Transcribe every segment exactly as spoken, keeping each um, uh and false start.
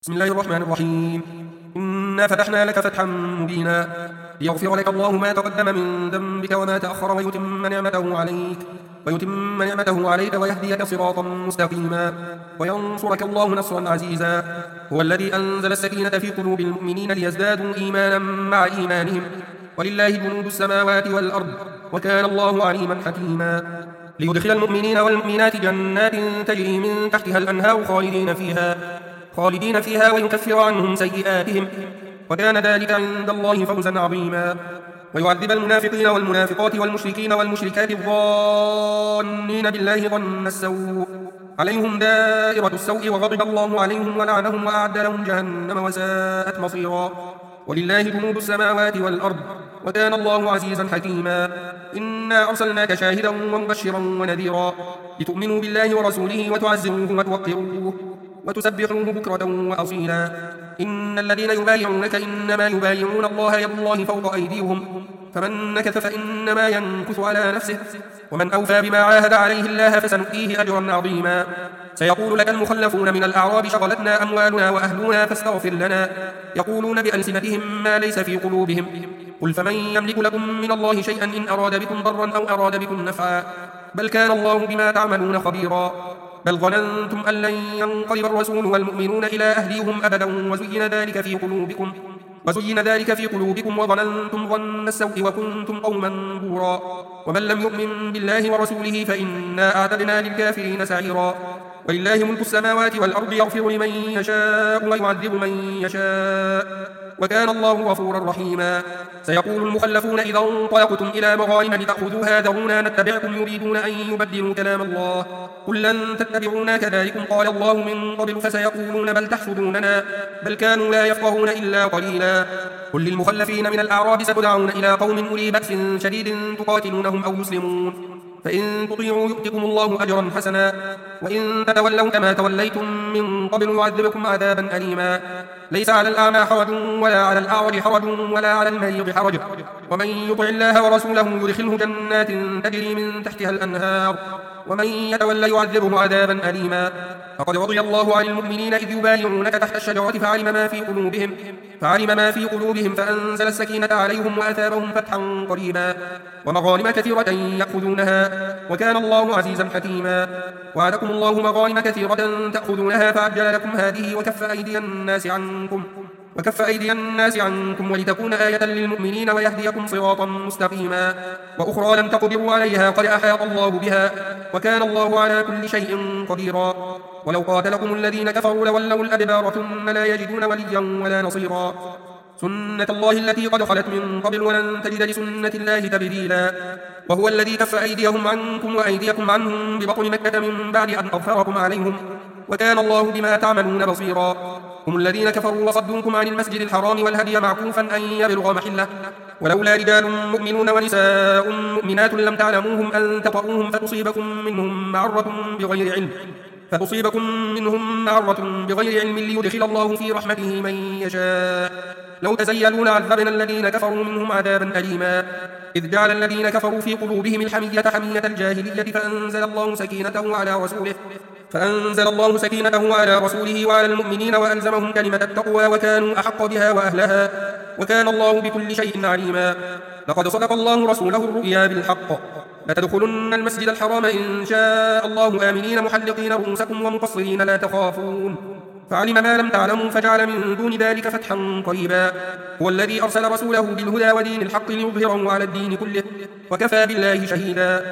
بسم الله الرحمن الرحيم. إنا فتحنا لك فتحا مبينا ليغفر لك الله ما تقدم من ذنبك وما تأخر ويتم نعمته عليك ويتم نعمته عليك ويهديك صراطا مستقيما وينصرك الله نصرا عزيزا. هو الذي أنزل السكينة في قلوب المؤمنين ليزدادوا إيمانا مع إيمانهم ولله جنود السماوات والأرض وكان الله عليما حكيما. ليدخل المؤمنين والمؤمنات جنات تجري من تحتها الأنهار خالدين فيها خالدين فيها ويكفر عنهم سيئاتهم وكان ذلك عند الله فوزا عظيما. ويعذب المنافقين والمنافقات والمشركين والمشركات الظانين بالله ظن السوء عليهم دائرة السوء وغضب الله عليهم ولعنهم وأعد لهم جهنم وساءت مصيرا. ولله جنود السماوات والأرض وكان الله عزيزا حكيما. إنا أرسلناك شاهدا ومبشرا ونذيرا لتؤمنوا بالله ورسوله وتعزروه وتوقروه وتسبحوه بكرة وأصيلا. إن الذين يبايعونك إنما يبايعون الله يد الله فوق أيديهم فمن نكث فإنما ينكث على نفسه ومن أوفى بما عاهد عليه الله فسنؤتيه أجرا عظيما. سيقول لك المخلفون من الأعراب شغلتنا أموالنا وأهلنا فاستغفر لنا يقولون بألسنتهم ما ليس في قلوبهم قل فمن يملك لكم من الله شيئا إن أراد بكم ضرا أو أراد بكم نفعا بل كان الله بما تعملون خبيرا. بل ظننتم أن لن ينقلب الرسول والمؤمنون إلى أهليهم أبدا وزين ذلك في قلوبكم وزين ذلك في قلوبكم وظننتم ظن السوء وكنتم قوما بورا. ومن لم يؤمن بالله ورسوله فإنا أعتدنا للكافرين سعيرا. ولله ملك السماوات والأرض يغفر لمن يشاء ويعذب من يشاء وكان الله غفورا رحيما. سيقول المخلفون إذا انطلقتم إلى مغانم لتأخذوها ذرونا نتبعكم يريدون أن يبدلوا كلام الله قل لن تتبعونا كذلكم قال الله من قبل فسيقولون بل تحسدوننا بل كانوا لا يفقهون إلا قليلا. قل للمخلفين من الأعراب ستدعون إلى قوم أولي بأس شديد تقاتلونهم أو يسلمون فإن تطيعوا يؤتكم الله أجرا حسنا وإن تتولوا كما توليتم من قبل يعذبكم عذابا أليما. ليس على الأعمى حرج ولا على الأعرج حرج ولا على المريض حرج ومن يطع الله ورسوله يدخله جنات تجري من تحتها الأنهار ومن يتولى يعذبه عذابا أليما. فقد رضي الله عن المؤمنين إذ يبايعونك تحت الشجرة فعلم ما في قلوبهم فعلم ما في قلوبهم فأنزل السكينة عليهم وأثابهم فتحا قريبا ومغانم كثيرة يأخذونها وكان الله عزيزا حكيما. وعدكم الله مغانم كثيرة تأخذونها فعجل لكم هذه وكف أيدي الناس عنكم وكف أيدي الناس عنكم ولتكون آية للمؤمنين ويهديكم صراطا مستقيما. وأخرى لم تقدروا عليها قد أحاط الله بها وكان الله على كل شيء قديرا. ولو قاتلكم الذين كفروا لولوا الأدبار ثم لا يجدون وليا ولا نصيرا. سنة الله التي قد خلت من قبل ولن تجد لسنة الله تبديلا. وهو الذي كف أيديهم عنكم وأيديكم عنهم ببطن مكة من بعد أن أظفركم عليهم وكان الله بما تعملون بصيرا. هم الذين كفروا وصدوكم عن المسجد الحرام والهدي معكوفا أن يبلغ محله ولولا رجال مؤمنون ونساء مؤمنات لم تعلموهم أن تطؤوهم فتصيبكم منهم معرة بغير علم فتصيبكم منهم معرة بغير علم ليدخل الله في رحمته من يشاء. لو تزيلوا لعذبنا الذين كفروا منهم عذابا أليما. إذ جعل الذين كفروا في قلوبهم الحمية حمية الجاهلية فأنزل الله سكينته على رسوله فأنزل الله سكينته على رسوله وعلى المؤمنين وألزمهم كلمة التقوى وكانوا أحق بها وأهلها وكان الله بكل شيء عليما. لقد صدق الله رسوله الرؤيا بالحق لتدخلن المسجد الحرام إن شاء الله آمنين محلقين رؤوسكم ومقصرين لا تخافون فعلم ما لم تعلموا فجعل من دون ذلك فتحا قريبا. هو الذي أرسل رسوله بالهدى ودين الحق ليظهره على الدين كله وكفى بالله شهيدا.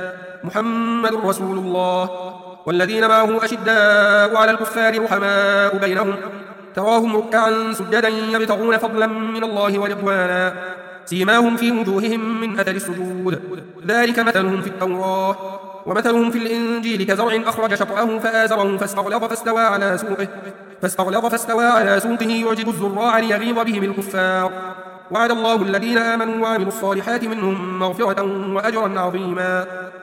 محمد رسول الله والذين معه أشداء على الكفار رحماء بينهم تراهم ركعا سجدا يبتغون فضلا من الله ورضوانا سيماهم في وجوههم من أثر السجود ذلك مثلهم في التوراة ومثلهم في الإنجيل كزرع أخرج شطأه فآزره فاستغلظ فاستوى على سوقه فاستغلظ فاستوى على سوقه يعجب الزراع ليغيظ بهم الكفار. وعد الله الذين آمنوا وعملوا الصالحات منهم مغفرة وأجرا عظيما.